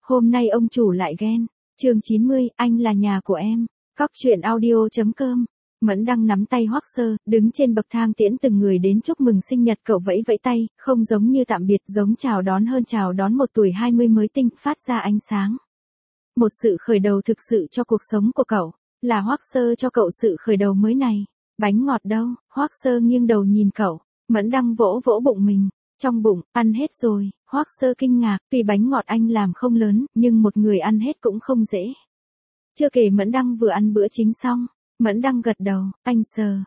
hôm nay ông chủ lại ghen. Chương 90, anh là nhà của em. Cóc truyện audio.com. Mẫn Đăng nắm tay Hoắc Sơ, đứng trên bậc thang tiễn từng người đến chúc mừng sinh nhật, cậu vẫy vẫy tay, không giống như tạm biệt, giống chào đón hơn chào đón một tuổi 20 mới tinh, phát ra ánh sáng. Một sự khởi đầu thực sự cho cuộc sống của cậu, là Hoắc Sơ cho cậu sự khởi đầu mới này. Bánh ngọt đâu? Hoắc Sơ nghiêng đầu nhìn cậu, Mẫn Đăng vỗ vỗ bụng mình, trong bụng, ăn hết rồi. Hoắc Sơ kinh ngạc, tuy bánh ngọt anh làm không lớn, nhưng một người ăn hết cũng không dễ. Chưa kể Mẫn Đăng vừa ăn bữa chính xong. Mẫn Đăng gật đầu, anh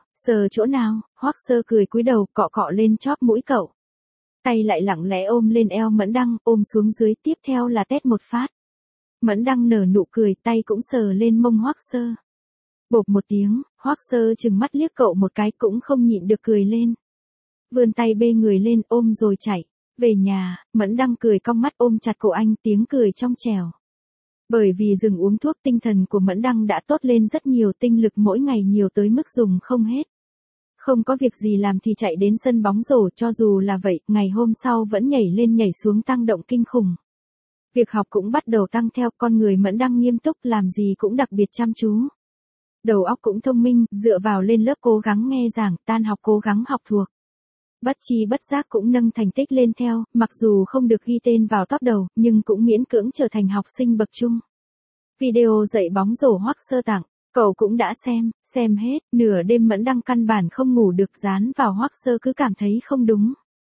sờ chỗ nào? Hoắc Sơ cười cúi đầu, cọ cọ lên chóp mũi cậu. Tay lại lặng lẽ ôm lên eo Mẫn Đăng, ôm xuống dưới, tiếp theo là tét một phát. Mẫn Đăng nở nụ cười, tay cũng sờ lên mông Hoắc Sơ. Bộp một tiếng, Hoắc Sơ trừng mắt liếc cậu một cái, cũng không nhịn được cười lên. Vươn tay bê người lên, ôm rồi chạy. Về nhà, Mẫn Đăng cười cong mắt ôm chặt cổ anh, tiếng cười trong trẻo. Bởi vì dừng uống thuốc, tinh thần của Mẫn Đăng đã tốt lên rất nhiều, tinh lực mỗi ngày nhiều tới mức dùng không hết. Không có việc gì làm thì chạy đến sân bóng rổ, cho dù là vậy, ngày hôm sau vẫn nhảy lên nhảy xuống tăng động kinh khủng. Việc học cũng bắt đầu tăng theo, con người Mẫn Đăng nghiêm túc, làm gì cũng đặc biệt chăm chú. Đầu óc cũng thông minh, dựa vào lên lớp cố gắng nghe giảng, tan học cố gắng học thuộc. Bất chi bất giác cũng nâng thành tích lên theo, mặc dù không được ghi tên vào top đầu, nhưng cũng miễn cưỡng trở thành học sinh bậc trung. Video dạy bóng rổ Hoắc Sơ tặng, cậu cũng đã xem hết, nửa đêm Mẫn Đăng căn bản không ngủ được, dán vào Hoắc Sơ cứ cảm thấy không đúng.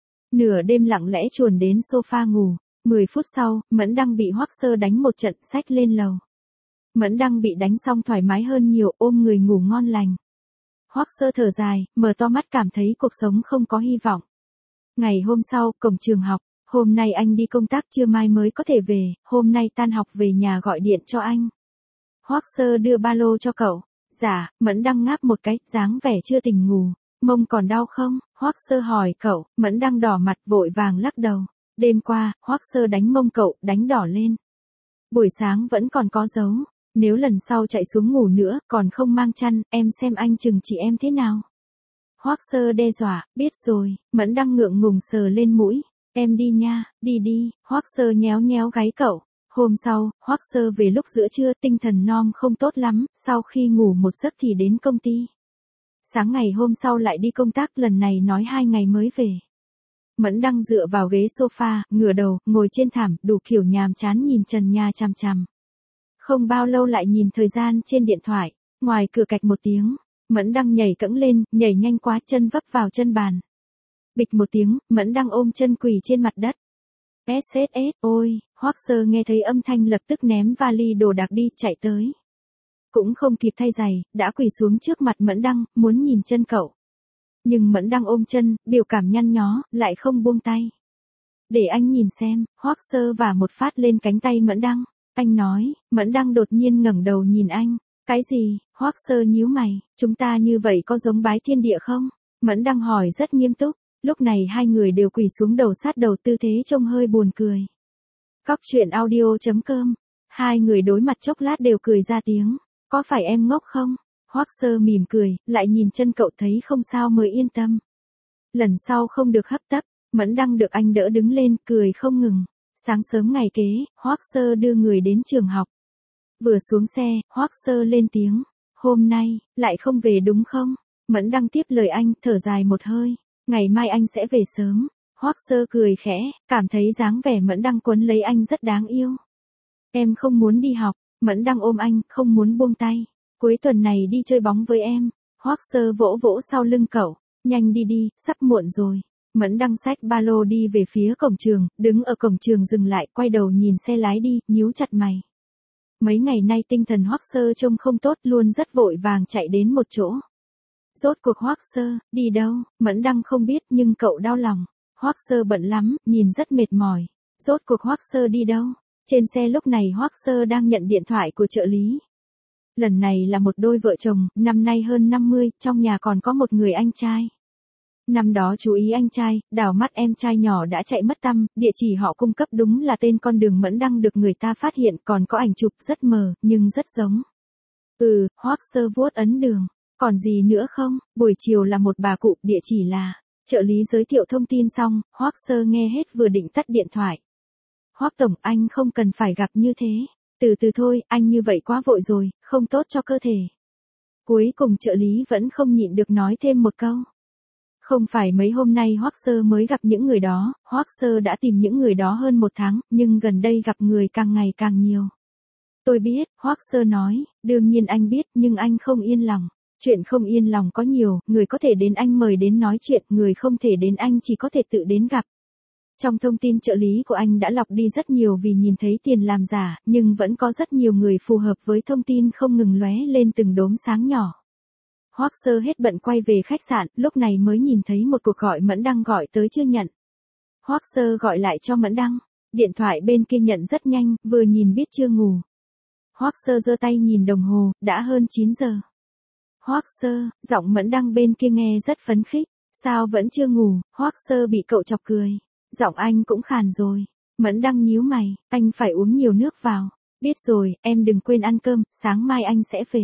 Nửa đêm lặng lẽ chuồn đến sofa ngủ, 10 phút sau, Mẫn Đăng bị Hoắc Sơ đánh một trận, xách lên lầu. Mẫn Đăng bị đánh xong thoải mái hơn nhiều, ôm người ngủ ngon lành. Hoắc Sơ thở dài, mở to mắt cảm thấy cuộc sống không có hy vọng. Ngày hôm sau, cổng trường học, hôm nay anh đi công tác, trưa mai mới có thể về, hôm nay tan học về nhà gọi điện cho anh. Hoắc Sơ đưa ba lô cho cậu. Dạ, Mẫn Đăng ngáp một cái, dáng vẻ chưa tỉnh ngủ. Mông còn đau không? Hoắc Sơ hỏi cậu, Mẫn Đăng đỏ mặt vội vàng lắc đầu. Đêm qua, Hoắc Sơ đánh mông cậu, đánh đỏ lên. Buổi sáng vẫn còn có dấu. Nếu lần sau chạy xuống ngủ nữa, còn không mang chăn, em xem anh chừng trị em thế nào. Hoắc Sơ đe dọa, biết rồi. Mẫn Đăng ngượng ngùng sờ lên mũi. Em đi nha, đi. Hoắc Sơ nhéo nhéo gáy cậu. Hôm sau, Hoắc Sơ về lúc giữa trưa, tinh thần non không tốt lắm, sau khi ngủ một giấc thì đến công ty. Sáng ngày hôm sau lại đi công tác, lần này nói 2 ngày mới về. Mẫn Đăng dựa vào ghế sofa, ngửa đầu, ngồi trên thảm, đủ kiểu nhàm chán nhìn trần nhà chằm chằm. Không bao lâu lại nhìn thời gian trên điện thoại, ngoài cửa cạch một tiếng, Mẫn Đăng nhảy cẫng lên, nhảy nhanh quá, chân vấp vào chân bàn. Bịch một tiếng, Mẫn Đăng ôm chân quỳ trên mặt đất. SSS, ôi, Hoắc Sơ nghe thấy âm thanh lập tức ném vali đồ đạc đi, chạy tới. Cũng không kịp thay giày, đã quỳ xuống trước mặt Mẫn Đăng, muốn nhìn chân cậu. Nhưng Mẫn Đăng ôm chân, biểu cảm nhăn nhó, lại không buông tay. Để anh nhìn xem, Hoắc Sơ vả một phát lên cánh tay Mẫn Đăng. Anh nói, Mẫn Đăng đột nhiên ngẩng đầu nhìn anh. Cái gì? Hoắc Sơ nhíu mày, chúng ta như vậy có giống bái thiên địa không? Mẫn Đăng hỏi rất nghiêm túc. Lúc này hai người đều quỳ xuống đầu sát đầu, tư thế trông hơi buồn cười. Cóc truyện audio.com. Hai người đối mặt chốc lát đều cười ra tiếng. Có phải em ngốc không? Hoắc Sơ mỉm cười, lại nhìn chân cậu thấy không sao mới yên tâm. Lần sau không được hấp tấp, Mẫn Đăng được anh đỡ đứng lên, cười không ngừng. Sáng sớm ngày kế, Hoắc Sơ đưa người đến trường học. Vừa xuống xe, Hoắc Sơ lên tiếng. Hôm nay, lại không về đúng không? Mẫn Đăng tiếp lời anh, thở dài một hơi. Ngày mai anh sẽ về sớm. Hoắc Sơ cười khẽ, cảm thấy dáng vẻ Mẫn Đăng quấn lấy anh rất đáng yêu. Em không muốn đi học. Mẫn Đăng ôm anh, không muốn buông tay. Cuối tuần này đi chơi bóng với em. Hoắc Sơ vỗ vỗ sau lưng cậu. Nhanh đi, sắp muộn rồi. Mẫn Đăng xách ba lô đi về phía cổng trường, đứng ở cổng trường dừng lại, quay đầu nhìn xe lái đi, nhíu chặt mày. Mấy ngày nay tinh thần Hoắc Sơ trông không tốt, luôn rất vội vàng chạy đến một chỗ. Rốt cuộc Hoắc Sơ, đi đâu? Mẫn Đăng không biết, nhưng cậu đau lòng. Hoắc Sơ bận lắm, nhìn rất mệt mỏi. Rốt cuộc Hoắc Sơ đi đâu? Trên xe lúc này Hoắc Sơ đang nhận điện thoại của trợ lý. Lần này là một đôi vợ chồng, năm nay hơn 50, trong nhà còn có một người anh trai. Năm đó chú ý anh trai, đảo mắt em trai nhỏ đã chạy mất tăm, địa chỉ họ cung cấp đúng là tên con đường Mẫn Đăng được người ta phát hiện, còn có ảnh chụp rất mờ, nhưng rất giống. Hoắc Sơ vuốt ấn đường. Còn gì nữa không? Buổi chiều là một bà cụ, địa chỉ là. Trợ lý giới thiệu thông tin xong, Hoắc Sơ nghe hết vừa định tắt điện thoại. Hoắc tổng, anh không cần phải gặp như thế. Từ từ thôi, anh như vậy quá vội rồi, không tốt cho cơ thể. Cuối cùng trợ lý vẫn không nhịn được nói thêm một câu. Không phải mấy hôm nay Hoắc Sơ mới gặp những người đó, Hoắc Sơ đã tìm những người đó hơn 1 tháng, nhưng gần đây gặp người càng ngày càng nhiều. Tôi biết, Hoắc Sơ nói, đương nhiên anh biết, nhưng anh không yên lòng. Chuyện không yên lòng có nhiều, người có thể đến anh mời đến nói chuyện, người không thể đến anh chỉ có thể tự đến gặp. Trong thông tin trợ lý của anh đã lọc đi rất nhiều vì nhìn thấy tiền làm giả, nhưng vẫn có rất nhiều người phù hợp với thông tin không ngừng lóe lên từng đốm sáng nhỏ. Hoắc Sơ hết bận quay về khách sạn, lúc này mới nhìn thấy một cuộc gọi Mẫn Đăng gọi tới chưa nhận. Hoắc Sơ gọi lại cho Mẫn Đăng, điện thoại bên kia nhận rất nhanh, vừa nhìn biết chưa ngủ. Hoắc Sơ giơ tay nhìn đồng hồ, đã hơn 9 giờ. Hoắc Sơ, giọng Mẫn Đăng bên kia nghe rất phấn khích, sao vẫn chưa ngủ? Hoắc Sơ bị cậu chọc cười, giọng anh cũng khàn rồi. Mẫn Đăng nhíu mày, anh phải uống nhiều nước vào. Biết rồi, em đừng quên ăn cơm, sáng mai anh sẽ về.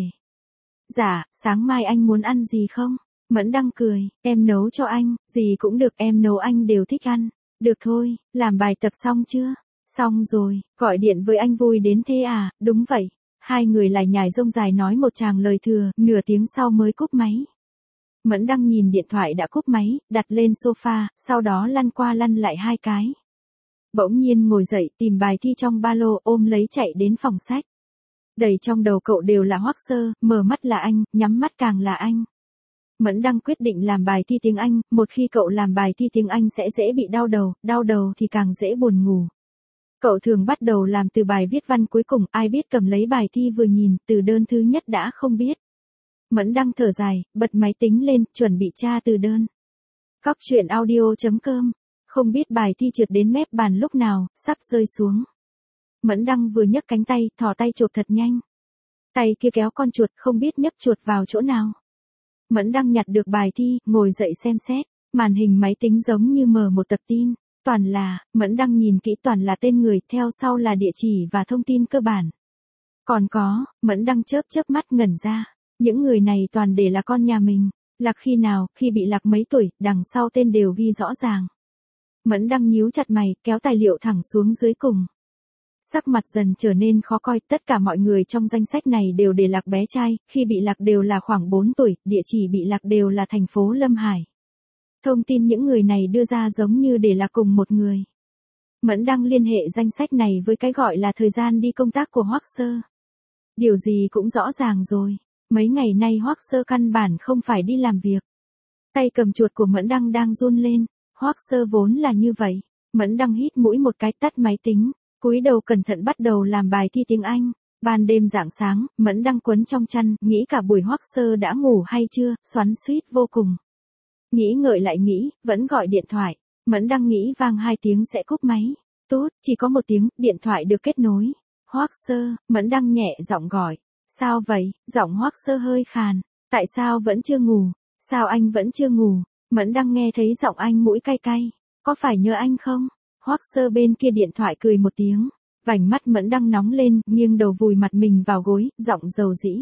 Dạ, sáng mai anh muốn ăn gì không? Mẫn Đăng cười, em nấu cho anh, gì cũng được, em nấu anh đều thích ăn. Được thôi, làm bài tập xong chưa? Xong rồi, gọi điện với anh vui đến thế à? Đúng vậy. Hai người lại nhải rông dài nói một tràng lời thừa, nửa tiếng sau mới cúp máy. Mẫn Đăng nhìn điện thoại đã cúp máy, đặt lên sofa, sau đó lăn qua lăn lại 2 cái. Bỗng nhiên ngồi dậy tìm bài thi trong ba lô, ôm lấy chạy đến phòng sách. Đầy trong đầu cậu đều là Hoắc Sơ, mở mắt là anh, nhắm mắt càng là anh. Mẫn Đăng quyết định làm bài thi tiếng Anh, một khi cậu làm bài thi tiếng Anh sẽ dễ bị đau đầu thì càng dễ buồn ngủ. Cậu thường bắt đầu làm từ bài viết văn cuối cùng, ai biết cầm lấy bài thi vừa nhìn, từ đơn thứ nhất đã không biết. Mẫn Đăng thở dài, bật máy tính lên, chuẩn bị tra từ đơn. Cóc truyện audio.com, không biết bài thi trượt đến mép bàn lúc nào, sắp rơi xuống. Mẫn Đăng vừa nhấc cánh tay, thò tay chộp thật nhanh. Tay kia kéo con chuột, không biết nhấc chuột vào chỗ nào. Mẫn Đăng nhặt được bài thi, ngồi dậy xem xét, màn hình máy tính giống như mở một tập tin. Toàn là, Mẫn Đăng nhìn kỹ toàn là tên người, theo sau là địa chỉ và thông tin cơ bản. Còn có, Mẫn Đăng chớp mắt ngẩn ra, những người này toàn để là con nhà mình. Lạc khi nào, khi bị lạc mấy tuổi, đằng sau tên đều ghi rõ ràng. Mẫn Đăng nhíu chặt mày, kéo tài liệu thẳng xuống dưới cùng. Sắc mặt dần trở nên khó coi, tất cả mọi người trong danh sách này đều để lạc bé trai, khi bị lạc đều là khoảng 4 tuổi, địa chỉ bị lạc đều là thành phố Lâm Hải. Thông tin những người này đưa ra giống như để là cùng một người. Mẫn Đăng liên hệ danh sách này với cái gọi là thời gian đi công tác của Hoắc Sơ. Điều gì cũng rõ ràng rồi, mấy ngày nay Hoắc Sơ căn bản không phải đi làm việc. Tay cầm chuột của Mẫn Đăng đang run lên, Hoắc Sơ vốn là như vậy. Mẫn Đăng hít mũi một cái, tắt máy tính, cúi đầu cẩn thận bắt đầu làm bài thi tiếng Anh. Ban đêm rạng sáng, Mẫn Đăng quấn trong chăn, nghĩ cả buổi Hoắc Sơ đã ngủ hay chưa, xoắn xuýt vô cùng. Nghĩ ngợi lại nghĩ, vẫn gọi điện thoại. Mẫn Đăng nghĩ vang 2 tiếng sẽ cúp máy. Tốt, chỉ có 1 tiếng, điện thoại được kết nối. Hoắc Sơ, Mẫn Đăng nhẹ giọng gọi. Sao vậy? Giọng Hoắc Sơ hơi khàn. Tại sao vẫn chưa ngủ? Sao anh vẫn chưa ngủ? Mẫn Đăng nghe thấy giọng anh mũi cay cay. Có phải nhớ anh không? Hoắc Sơ bên kia điện thoại cười 1 tiếng. Vành mắt Mẫn Đăng nóng lên, nghiêng đầu vùi mặt mình vào gối, giọng dầu dĩ.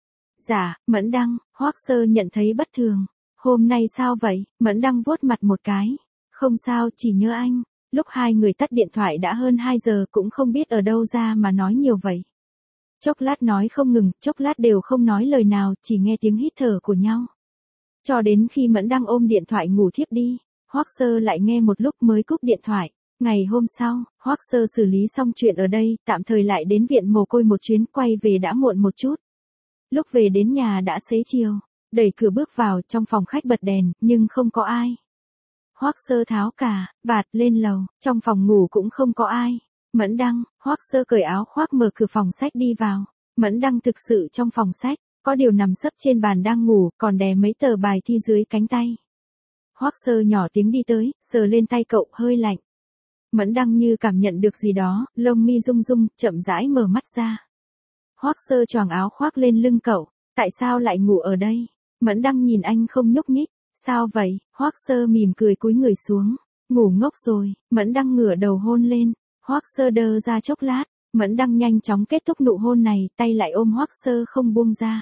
Dạ, Mẫn Đăng, Hoắc Sơ nhận thấy bất thường. Hôm nay sao vậy? Mẫn Đăng vuốt mặt một cái. Không sao, chỉ nhớ anh. Lúc hai người tắt điện thoại đã hơn 2 giờ, cũng không biết ở đâu ra mà nói nhiều vậy. Chốc lát nói không ngừng, chốc lát đều không nói lời nào, chỉ nghe tiếng hít thở của nhau. Cho đến khi Mẫn Đăng ôm điện thoại ngủ thiếp đi, Hoắc Sơ lại nghe một lúc mới cúp điện thoại. Ngày hôm sau, Hoắc Sơ xử lý xong chuyện ở đây, tạm thời lại đến viện mồ côi một chuyến, quay về đã muộn một chút. Lúc về đến nhà đã xế chiều, đẩy cửa bước vào, trong phòng khách bật đèn, nhưng không có ai. Hoắc Sơ tháo cà vạt lên lầu, trong phòng ngủ cũng không có ai. Mẫn Đăng, Hoắc Sơ cởi áo khoác mở cửa phòng sách đi vào. Mẫn Đăng thực sự trong phòng sách, có điều nằm sấp trên bàn đang ngủ, còn đè mấy tờ bài thi dưới cánh tay. Hoắc Sơ nhỏ tiếng đi tới, sờ lên tay cậu, hơi lạnh. Mẫn Đăng như cảm nhận được gì đó, lông mi rung rung, chậm rãi mở mắt ra. Hoắc Sơ choàng áo khoác lên lưng cậu, tại sao lại ngủ ở đây? Mẫn Đăng nhìn anh không nhúc nhích, sao vậy? Hoắc Sơ mỉm cười cúi người xuống, ngủ ngốc rồi. Mẫn Đăng ngửa đầu hôn lên, Hoắc Sơ đơ ra chốc lát, Mẫn Đăng nhanh chóng kết thúc nụ hôn này, tay lại ôm Hoắc Sơ không buông ra.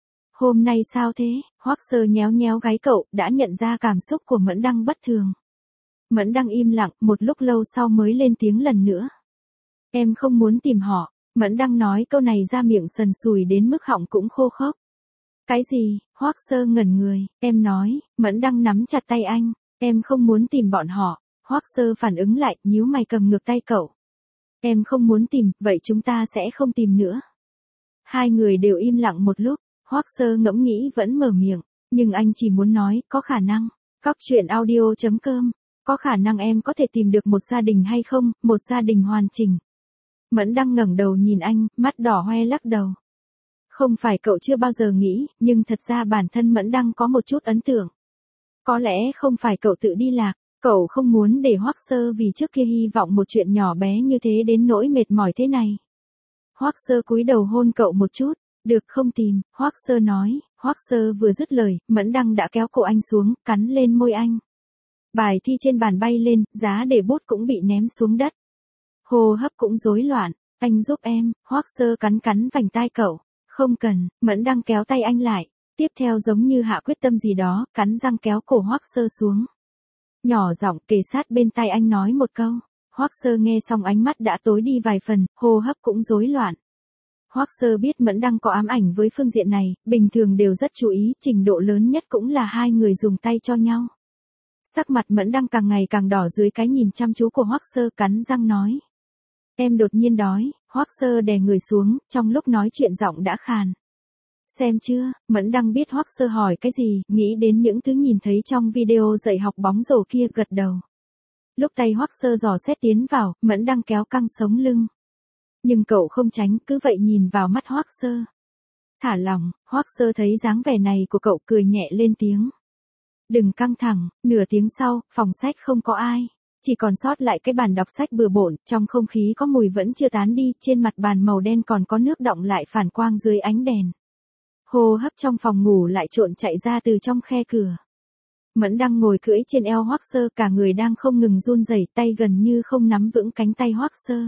Hôm nay sao thế? Hoắc Sơ nhéo nhéo gáy cậu, đã nhận ra cảm xúc của Mẫn Đăng bất thường. Mẫn Đăng im lặng, một lúc lâu sau mới lên tiếng lần nữa. Em không muốn tìm họ. Mẫn Đăng nói câu này ra miệng sần sùi đến mức họng cũng khô khốc. Cái gì? Hoắc Sơ ngẩn người, em nói. Mẫn Đăng nắm chặt tay anh. Em không muốn tìm bọn họ. Hoắc Sơ phản ứng lại, nhíu mày cầm ngược tay cậu. Em không muốn tìm, vậy chúng ta sẽ không tìm nữa. Hai người đều im lặng một lúc, Hoắc Sơ ngẫm nghĩ vẫn mở miệng, nhưng anh chỉ muốn nói, có khả năng. Cóc truyện audio.com, có khả năng em có thể tìm được một gia đình hay không, một gia đình hoàn chỉnh. Mẫn Đăng ngẩng đầu nhìn anh, mắt đỏ hoe lắc đầu. Không phải cậu chưa bao giờ nghĩ, nhưng thật ra bản thân Mẫn Đăng có một chút ấn tượng. Có lẽ không phải cậu tự đi lạc, cậu không muốn để Hoắc Sơ vì trước kia hy vọng một chuyện nhỏ bé như thế đến nỗi mệt mỏi thế này. Hoắc Sơ cúi đầu hôn cậu một chút, được không tìm, Hoắc Sơ nói. Hoắc Sơ vừa dứt lời, Mẫn Đăng đã kéo cổ anh xuống, cắn lên môi anh. Bài thi trên bàn bay lên, giá để bút cũng bị ném xuống đất. Hô hấp cũng rối loạn, anh giúp em, Hoắc Sơ cắn vành tai cậu. Không cần, Mẫn Đăng kéo tay anh lại, tiếp theo giống như hạ quyết tâm gì đó, cắn răng kéo cổ Hoắc Sơ xuống. Nhỏ giọng kề sát bên tai anh nói một câu. Hoắc Sơ nghe xong ánh mắt đã tối đi vài phần, hô hấp cũng rối loạn. Hoắc Sơ biết Mẫn Đăng có ám ảnh với phương diện này, bình thường đều rất chú ý, trình độ lớn nhất cũng là hai người dùng tay cho nhau. Sắc mặt Mẫn Đăng càng ngày càng đỏ dưới cái nhìn chăm chú của Hoắc Sơ, cắn răng nói. Em đột nhiên đói, Hoắc Sơ đè người xuống, trong lúc nói chuyện giọng đã khàn. Xem chưa, Mẫn Đăng biết Hoắc Sơ hỏi cái gì, nghĩ đến những thứ nhìn thấy trong video dạy học bóng rổ kia, gật đầu. Lúc tay Hoắc Sơ dò xét tiến vào, Mẫn Đăng kéo căng sống lưng. Nhưng cậu không tránh, cứ vậy nhìn vào mắt Hoắc Sơ. Thả lòng, Hoắc Sơ thấy dáng vẻ này của cậu cười nhẹ lên tiếng. Đừng căng thẳng, nửa tiếng sau, phòng sách không có ai. Chỉ còn sót lại cái bàn đọc sách bừa bộn, trong không khí có mùi vẫn chưa tán đi, trên mặt bàn màu đen còn có nước đọng lại phản quang dưới ánh đèn. Hô hấp trong phòng ngủ lại trộn chạy ra từ trong khe cửa. Mẫn Đăng ngồi cưỡi trên eo Hoắc Sơ, cả người đang không ngừng run rẩy, tay gần như không nắm vững cánh tay Hoắc Sơ.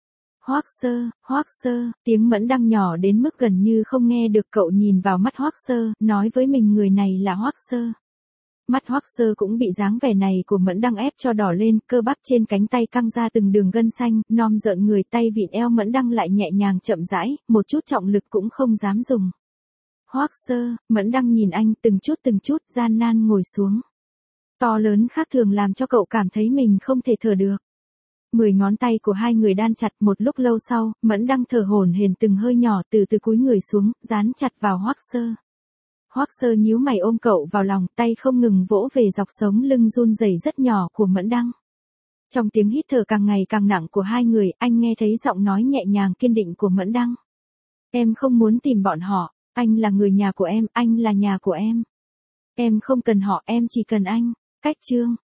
Hoắc Sơ, tiếng Mẫn Đăng nhỏ đến mức gần như không nghe được, cậu nhìn vào mắt Hoắc Sơ, nói với mình người này là Hoắc Sơ. Mắt Hoắc Sơ cũng bị dáng vẻ này của Mẫn Đăng ép cho đỏ lên, cơ bắp trên cánh tay căng ra từng đường gân xanh, non rợn người, tay vịn eo Mẫn Đăng lại nhẹ nhàng chậm rãi, một chút trọng lực cũng không dám dùng. Hoắc Sơ, Mẫn Đăng nhìn anh từng chút gian nan ngồi xuống. To lớn khác thường làm cho cậu cảm thấy mình không thể thở được. 10 ngón tay của hai người đan chặt, một lúc lâu sau, Mẫn Đăng thở hổn hển từng hơi nhỏ, từ từ cúi người xuống, dán chặt vào Hoắc Sơ. Hoắc Sơ nhíu mày ôm cậu vào lòng, tay không ngừng vỗ về dọc sống lưng run rẩy rất nhỏ của Mẫn Đăng. Trong tiếng hít thở càng ngày càng nặng của hai người, anh nghe thấy giọng nói nhẹ nhàng kiên định của Mẫn Đăng. Em không muốn tìm bọn họ, anh là người nhà của em, anh là nhà của em. Em không cần họ, em chỉ cần anh. Cách chương.